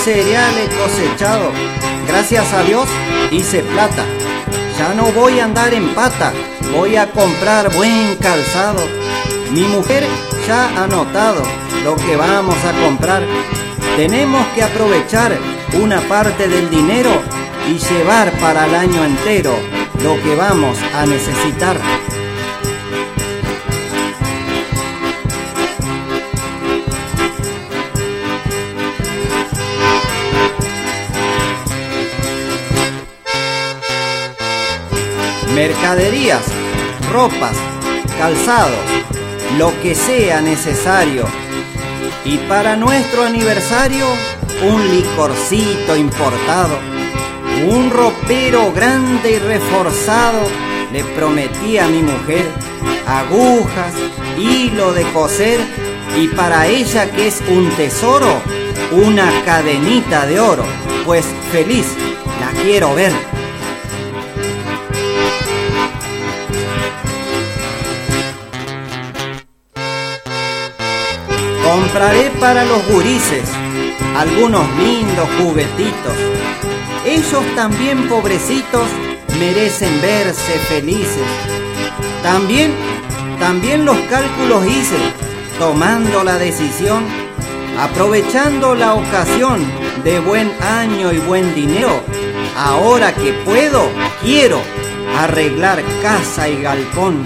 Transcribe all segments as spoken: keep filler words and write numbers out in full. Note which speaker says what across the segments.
Speaker 1: cereal he cosechado. Gracias a Dios hice plata. Ya no voy a andar en pata, voy a comprar buen calzado. Mi mujer ya ha notado lo que vamos a comprar. Tenemos que aprovechar una parte del dinero y llevar para el año entero lo que vamos a necesitar. Mercaderías, ropas, calzados, lo que sea necesario. Y para nuestro aniversario, un licorcito importado, un ropero grande y reforzado. Le prometí a mi mujer agujas, hilo de coser, y para ella, que es un tesoro, una cadenita de oro, pues feliz la quiero ver. Compraré para los gurises algunos lindos juguetitos. Ellos también, pobrecitos, merecen verse felices. También, también los cálculos hice, tomando la decisión, aprovechando la ocasión de buen año y buen dinero. Ahora que puedo, quiero arreglar casa y galpón.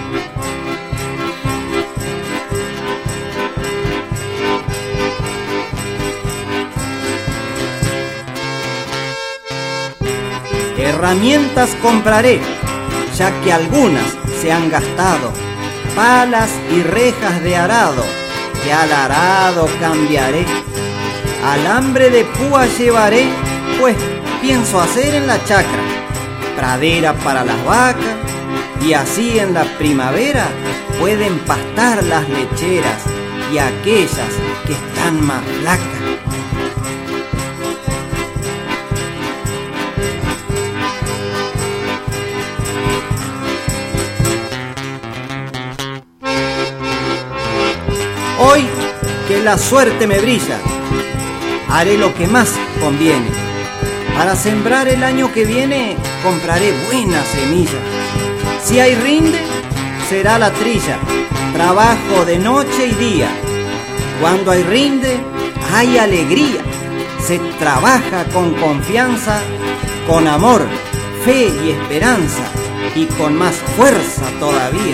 Speaker 1: Herramientas compraré, ya que algunas se han gastado. Palas y rejas de arado, que al arado cambiaré. Alambre de púa llevaré, pues pienso hacer en la chacra pradera para las vacas, y así en la primavera pueden pastar las lecheras y aquellas que están más flacas. Hoy que la suerte me brilla, haré lo que más conviene. Para sembrar el año que viene, compraré buena semilla. Si hay rinde, será la trilla, trabajo de noche y día. Cuando hay rinde, hay alegría. Se trabaja con confianza, con amor, fe y esperanza, y con más fuerza todavía.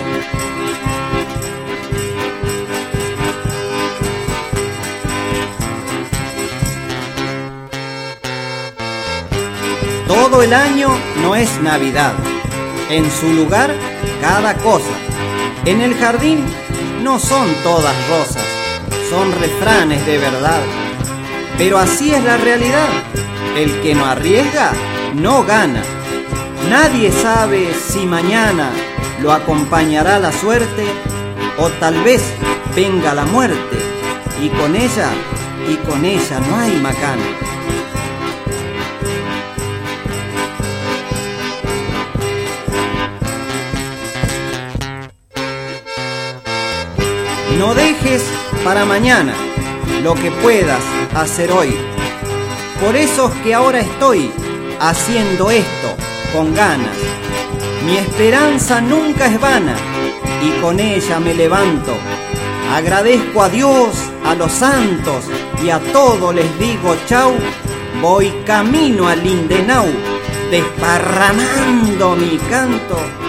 Speaker 1: Todo el año no es Navidad, en su lugar cada cosa. En el jardín no son todas rosas, son refranes de verdad. Pero así es la realidad, el que no arriesga no gana. Nadie sabe si mañana lo acompañará la suerte, o tal vez venga la muerte, y con ella, y con ella no hay macana. No dejes para mañana lo que puedas hacer hoy. Por eso es que ahora estoy haciendo esto con ganas. Mi esperanza nunca es vana, y con ella me levanto. Agradezco a Dios, a los santos, y a todos les digo chau. Voy camino al Lindenau, desparramando mi canto.